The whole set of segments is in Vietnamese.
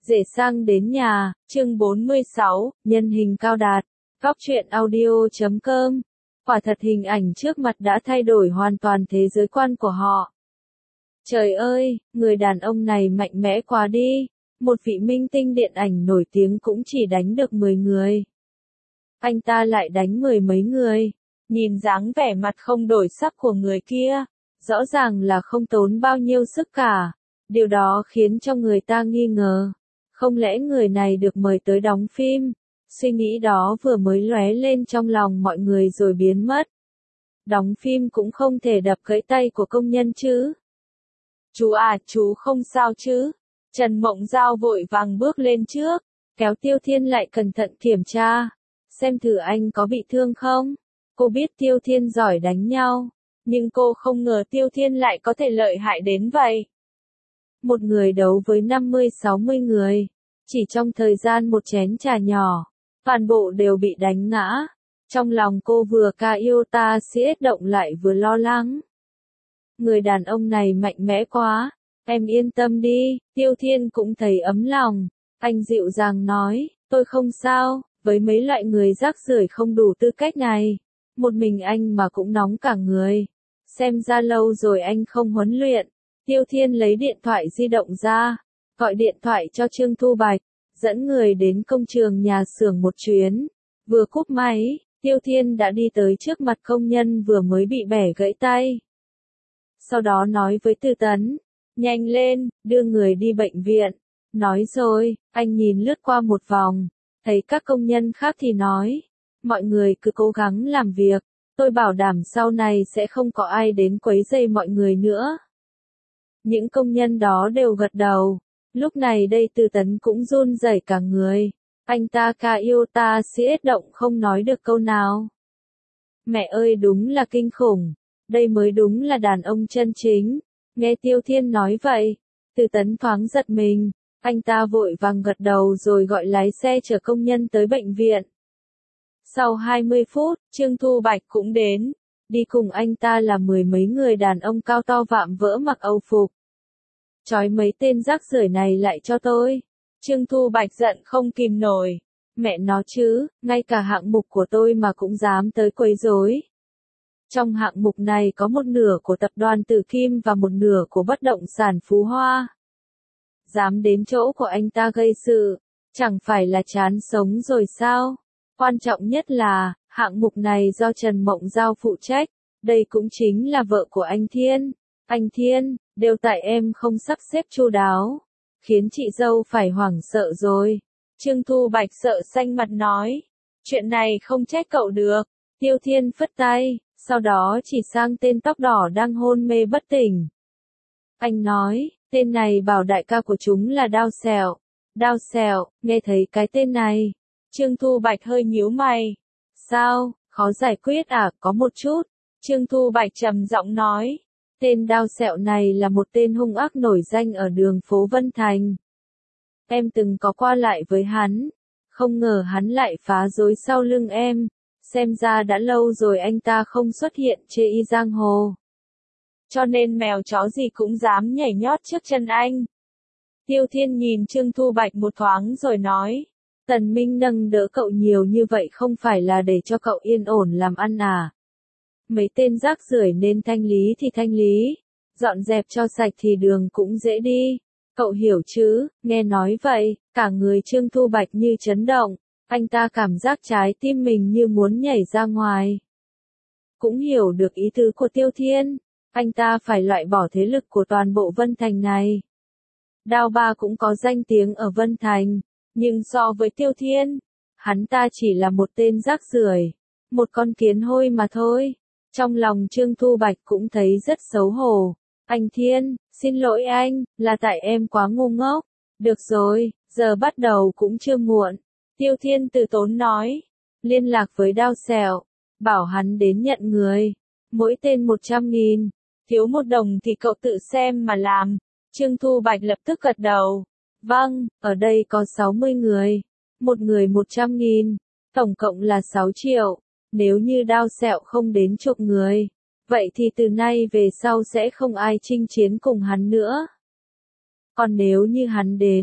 Dễ sang đến nhà, chương 46, nhân hình cao đạt, góc truyện audio.com. Quả thật hình ảnh trước mặt đã thay đổi hoàn toàn thế giới quan của họ. Trời ơi, người đàn ông này mạnh mẽ quá đi, một vị minh tinh điện ảnh nổi tiếng cũng chỉ đánh được 10 người. Anh ta lại đánh mười mấy người, nhìn dáng vẻ mặt không đổi sắc của người kia, rõ ràng là không tốn bao nhiêu sức cả, điều đó khiến cho người ta nghi ngờ. Không lẽ người này được mời tới đóng phim? Suy nghĩ đó vừa mới lóe lên trong lòng mọi người rồi biến mất. Đóng phim cũng không thể đập gãy tay của công nhân chứ. Chú à, chú không sao chứ? Trần Mộng Giao vội vàng bước lên trước, kéo Tiêu Thiên lại cẩn thận kiểm tra, xem thử anh có bị thương không. Cô biết Tiêu Thiên giỏi đánh nhau, nhưng cô không ngờ Tiêu Thiên lại có thể lợi hại đến vậy. Một người đấu với 50-60 người, chỉ trong thời gian một chén trà nhỏ, toàn bộ đều bị đánh ngã. Trong lòng cô vừa ca yêu ta siết động lại vừa lo lắng. Người đàn ông này mạnh mẽ quá, em yên tâm đi. Tiêu Thiên cũng thấy ấm lòng, anh dịu dàng nói, tôi không sao, với mấy loại người rác rưởi không đủ tư cách này, một mình anh mà cũng nóng cả người. Xem ra lâu rồi anh không huấn luyện. Tiêu Thiên lấy điện thoại di động ra, gọi điện thoại cho Trương Thu Bạch, dẫn người đến công trường nhà xưởng một chuyến. Vừa cúp máy, Tiêu Thiên đã đi tới trước mặt công nhân vừa mới bị bẻ gãy tay. Sau đó nói với Từ Tấn, nhanh lên, đưa người đi bệnh viện. Nói rồi, anh nhìn lướt qua một vòng, thấy các công nhân khác thì nói, mọi người cứ cố gắng làm việc, tôi bảo đảm sau này sẽ không có ai đến quấy rầy mọi người nữa. Những công nhân đó đều gật đầu. Lúc này đây Từ Tấn cũng run rẩy cả người. Anh ta ca yêu ta siết động không nói được câu nào. Mẹ ơi, đúng là kinh khủng. Đây mới đúng là đàn ông chân chính. Nghe Tiêu Thiên nói vậy, Từ Tấn thoáng giật mình. Anh ta vội vàng gật đầu rồi gọi lái xe chở công nhân tới bệnh viện. Sau 20 phút, Trương Thu Bạch cũng đến. Đi cùng anh ta là mười mấy người đàn ông cao to vạm vỡ mặc Âu phục. Chói mấy tên rác rưởi này lại cho tôi. Trương Thu Bạch giận không kìm nổi. Mẹ nó chứ, ngay cả hạng mục của tôi mà cũng dám tới quấy rối. Trong hạng mục này có một nửa của tập đoàn Tử Kim và một nửa của bất động sản Phú Hoa. Dám đến chỗ của anh ta gây sự, chẳng phải là chán sống rồi sao? Quan trọng nhất là, hạng mục này do Trần Mộng Giao phụ trách, đây cũng chính là vợ của anh Thiên. Anh Thiên, đều tại em không sắp xếp chu đáo, khiến chị dâu phải hoảng sợ rồi. Trương Thu Bạch sợ xanh mặt nói, chuyện này không trách cậu được. Tiêu Thiên phất tay, sau đó chỉ sang tên tóc đỏ đang hôn mê bất tỉnh. Anh nói, tên này bảo đại ca của chúng là Đao Sẹo. Đao Sẹo, nghe thấy cái tên này, Trương Thu Bạch hơi nhíu mày. Sao, khó giải quyết à? Có một chút. Trương Thu Bạch trầm giọng nói, tên Đao Sẹo này là một tên hung ác nổi danh ở đường phố Vân Thành. Em từng có qua lại với hắn, không ngờ hắn lại phá rối sau lưng em, xem ra đã lâu rồi anh ta không xuất hiện trên y giang hồ. Cho nên mèo chó gì cũng dám nhảy nhót trước chân anh. Tiêu Thiên nhìn Trương Thu Bạch một thoáng rồi nói, Tần Minh nâng đỡ cậu nhiều như vậy không phải là để cho cậu yên ổn làm ăn à? Mấy tên rác rưởi nên thanh lý thì thanh lý, dọn dẹp cho sạch thì đường cũng dễ đi. Cậu hiểu chứ? Nghe nói vậy, cả người Trương Thu Bạch như chấn động, anh ta cảm giác trái tim mình như muốn nhảy ra ngoài. Cũng hiểu được ý tứ của Tiêu Thiên, anh ta phải loại bỏ thế lực của toàn bộ Vân Thành này. Đao Ba cũng có danh tiếng ở Vân Thành, nhưng so với Tiêu Thiên, hắn ta chỉ là một tên rác rưởi, một con kiến hôi mà thôi. Trong lòng Trương Thu Bạch cũng thấy rất xấu hổ. Anh Thiên, xin lỗi anh, là tại em quá ngu ngốc. Được rồi, giờ bắt đầu cũng chưa muộn. Tiêu Thiên từ tốn nói, liên lạc với Đao Sẹo, bảo hắn đến nhận người. Mỗi tên 100.000, thiếu 1 đồng thì cậu tự xem mà làm. Trương Thu Bạch lập tức gật đầu. Vâng, ở đây có 60 người, một người 100.000, tổng cộng là 6 triệu. Nếu như Đao Sẹo không đến chục người, vậy thì từ nay về sau sẽ không ai chinh chiến cùng hắn nữa. Còn nếu như hắn đến,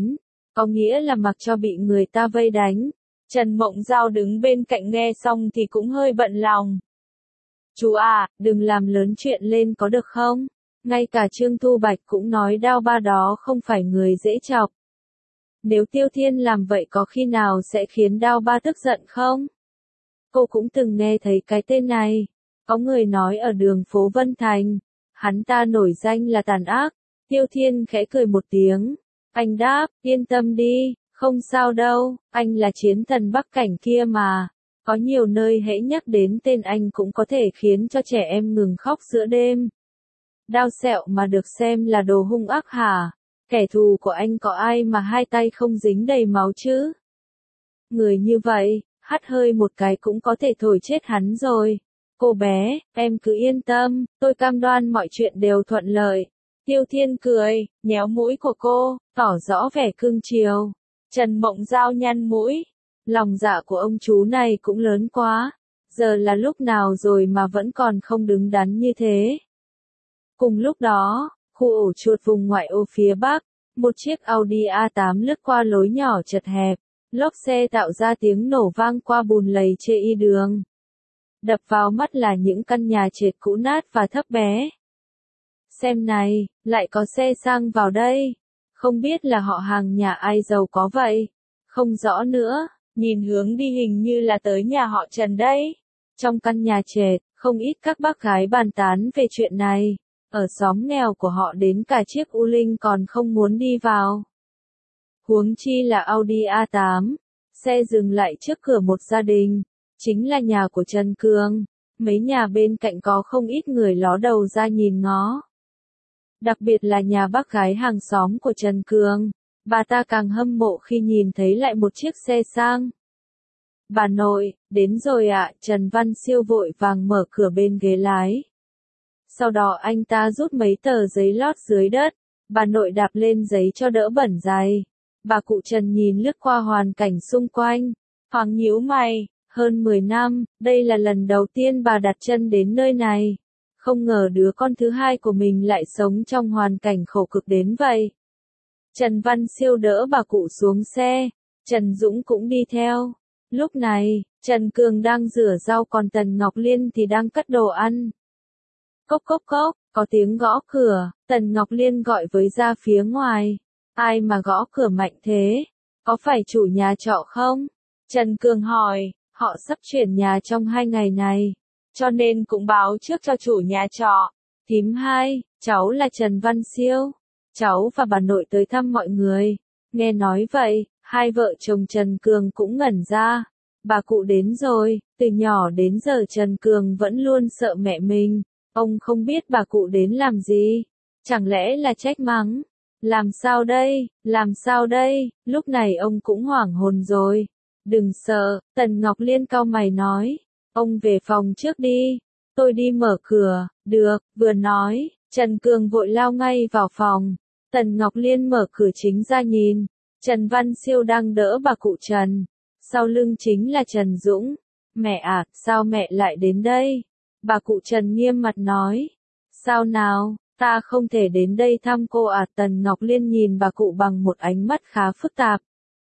Có nghĩa là mặc cho bị người ta vây đánh. Trần Mộng Giao đứng bên cạnh nghe xong thì cũng hơi bận lòng. Chú à, đừng làm lớn chuyện lên có được không? Ngay cả Trương Thu Bạch cũng nói Đao Ba đó không phải người dễ chọc. Nếu Tiêu Thiên làm vậy có khi nào sẽ khiến Đao Ba tức giận không? Cô cũng từng nghe thấy cái tên này. Có người nói ở đường phố Vân Thành, hắn ta nổi danh là tàn ác. Tiêu Thiên khẽ cười một tiếng. Anh đáp, yên tâm đi, không sao đâu, anh là chiến thần Bắc Cảnh kia mà. Có nhiều nơi hễ nhắc đến tên anh cũng có thể khiến cho trẻ em ngừng khóc giữa đêm. Đao Sẹo mà được xem là đồ hung ác hả? Kẻ thù của anh có ai mà hai tay không dính đầy máu chứ? Người như vậy, hắt hơi một cái cũng có thể thổi chết hắn rồi. Cô bé, em cứ yên tâm, tôi cam đoan mọi chuyện đều thuận lợi. Tiêu Thiên cười, nhéo mũi của cô, tỏ rõ vẻ cưng chiều. Trần Mộng Giao nhăn mũi. Lòng dạ của ông chú này cũng lớn quá. Giờ là lúc nào rồi mà vẫn còn không đứng đắn như thế. Cùng lúc đó, khu ổ chuột vùng ngoại ô phía Bắc, một chiếc Audi A8 lướt qua lối nhỏ chật hẹp. Lốp xe tạo ra tiếng nổ vang qua bùn lầy chê y đường. Đập vào mắt là những căn nhà trệt cũ nát và thấp bé. Xem này, lại có xe sang vào đây. Không biết là họ hàng nhà ai giàu có vậy. Không rõ nữa, nhìn hướng đi hình như là tới nhà họ Trần đây. Trong căn nhà trệt, không ít các bác gái bàn tán về chuyện này. Ở xóm nghèo của họ đến cả chiếc U Linh còn không muốn đi vào. Huống chi là Audi A8. Xe dừng lại trước cửa một gia đình. Chính là nhà của Trần Cương. Mấy nhà bên cạnh có không ít người ló đầu ra nhìn ngó. Đặc biệt là nhà bác gái hàng xóm của Trần Cương. Bà ta càng hâm mộ khi nhìn thấy lại một chiếc xe sang. Bà nội, đến rồi ạ, Trần Văn Siêu vội vàng mở cửa bên ghế lái. Sau đó anh ta rút mấy tờ giấy lót dưới đất. Bà nội đạp lên giấy cho đỡ bẩn giày. Bà cụ Trần nhìn lướt qua hoàn cảnh xung quanh. Thoáng nhíu mày, hơn 10 năm, đây là lần đầu tiên bà đặt chân đến nơi này. Không ngờ đứa con thứ hai của mình lại sống trong hoàn cảnh khổ cực đến vậy. Trần Văn Siêu đỡ bà cụ xuống xe. Trần Dũng cũng đi theo. Lúc này, Trần Cường đang rửa rau còn Tần Ngọc Liên thì đang cất đồ ăn. Cốc cốc cốc, có tiếng gõ cửa, Tần Ngọc Liên gọi với ra phía ngoài. Ai mà gõ cửa mạnh thế? Có phải chủ nhà trọ không? Trần Cường hỏi, họ sắp chuyển nhà trong 2 ngày này. Cho nên cũng báo trước cho chủ nhà trọ. Thím hai, cháu là Trần Văn Siêu. Cháu và bà nội tới thăm mọi người. Nghe nói vậy, hai vợ chồng Trần Cường cũng ngẩn ra. Bà cụ đến rồi, từ nhỏ đến giờ Trần Cường vẫn luôn sợ mẹ mình. Ông không biết bà cụ đến làm gì. Chẳng lẽ là trách mắng? Làm sao đây, làm sao đây, lúc này ông cũng hoảng hồn rồi. Đừng sợ, Tần Ngọc Liên cau mày nói. Ông về phòng trước đi, tôi đi mở cửa, được, vừa nói, Trần Cường vội lao ngay vào phòng. Tần Ngọc Liên mở cửa chính ra nhìn, Trần Văn Siêu đang đỡ bà cụ Trần. Sau lưng chính là Trần Dũng. Mẹ à, sao mẹ lại đến đây? Bà cụ Trần nghiêm mặt nói. Sao nào? Ta không thể đến đây thăm cô à? Tần Ngọc Liên nhìn bà cụ bằng một ánh mắt khá phức tạp.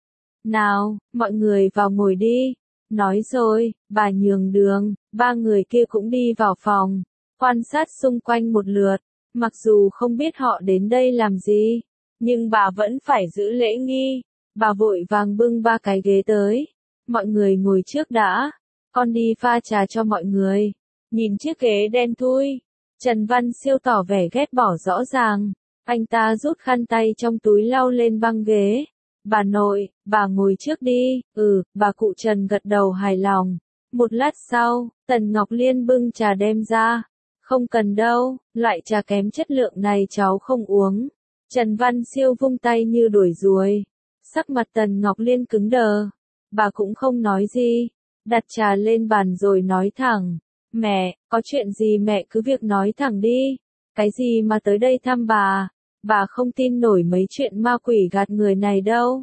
Nào, mọi người vào ngồi đi. Nói rồi, bà nhường đường, ba người kia cũng đi vào phòng, quan sát xung quanh một lượt. Mặc dù không biết họ đến đây làm gì, nhưng bà vẫn phải giữ lễ nghi. Bà vội vàng bưng 3 cái ghế tới. Mọi người ngồi trước đã, con đi pha trà cho mọi người. Nhìn chiếc ghế đen thui, Trần Văn Siêu tỏ vẻ ghét bỏ rõ ràng. Anh ta rút khăn tay trong túi lau lên băng ghế. Bà nội, bà ngồi trước đi. Bà cụ Trần gật đầu hài lòng. Một lát sau, Tần Ngọc Liên bưng trà đem ra. Không cần đâu, loại trà kém chất lượng này cháu không uống. Trần Văn Siêu vung tay như đuổi ruồi. Sắc mặt Tần Ngọc Liên cứng đờ. Bà cũng không nói gì. Đặt trà lên bàn rồi nói thẳng. Mẹ, có chuyện gì mẹ cứ việc nói thẳng đi. Cái gì mà tới đây thăm bà không tin nổi mấy chuyện ma quỷ gạt người này đâu.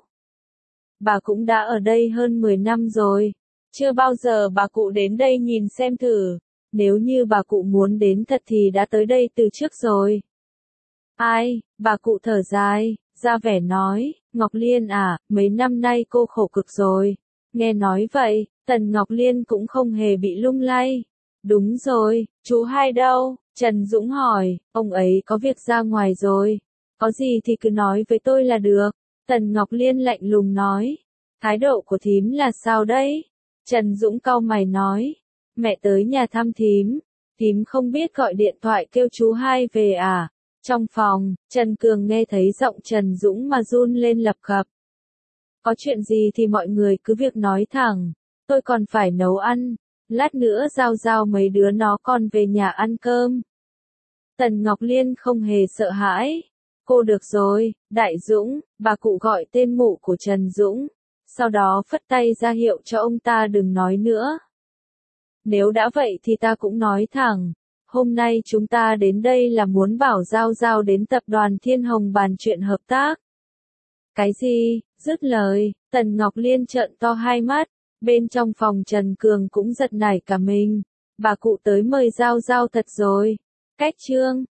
Bà cũng đã ở đây hơn 10 năm rồi. Chưa bao giờ bà cụ đến đây nhìn xem thử. Nếu như bà cụ muốn đến thật thì đã tới đây từ trước rồi. Ai, bà cụ thở dài, ra vẻ nói, Ngọc Liên à, mấy năm nay cô khổ cực rồi. Nghe nói vậy, Tần Ngọc Liên cũng không hề bị lung lay. Đúng rồi, chú hai đâu? Trần Dũng hỏi, ông ấy có việc ra ngoài rồi. Có gì thì cứ nói với tôi là được. Tần Ngọc Liên lạnh lùng nói. Thái độ của thím là sao đấy? Trần Dũng cau mày nói. Mẹ tới nhà thăm thím. Thím không biết gọi điện thoại kêu chú hai về à? Trong phòng, Trần Cường nghe thấy giọng Trần Dũng mà run lên lập cập. Có chuyện gì thì mọi người cứ việc nói thẳng. Tôi còn phải nấu ăn. Lát nữa giao giao mấy đứa nó còn về nhà ăn cơm. Tần Ngọc Liên không hề sợ hãi. Cô được rồi, Đại Dũng, bà cụ gọi tên mụ của Trần Dũng. Sau đó phất tay ra hiệu cho ông ta đừng nói nữa. Nếu đã vậy thì ta cũng nói thẳng. Hôm nay chúng ta đến đây là muốn bảo Giao Giao đến tập đoàn Thiên Hồng bàn chuyện hợp tác. Cái gì? Dứt lời, Tần Ngọc Liên trợn to hai mắt. Bên trong phòng Trần Cường cũng giật nảy cả mình. Bà cụ tới mời Giao Giao thật rồi. Cách chương